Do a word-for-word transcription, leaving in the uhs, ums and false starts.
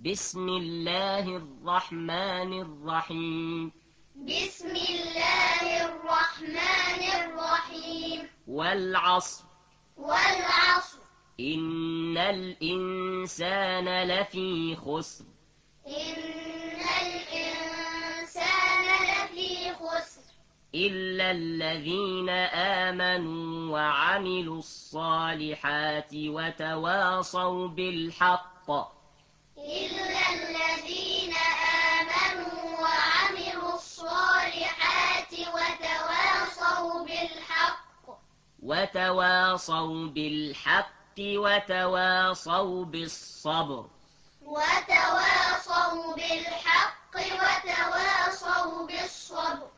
بسم الله الرحمن الرحيم بسم الله الرحمن الرحيم والعصر والعصر إن الإنسان لفي خسر إن الإنسان لفي خسر إلا الذين آمنوا وعملوا الصالحات وتواصوا بالحق إلا الذين آمنوا وعملوا الصالحات وتواصوا بالحق وتواصوا بالحق وتواصوا بالصبر وتواصوا بالحق وتواصوا بالصبر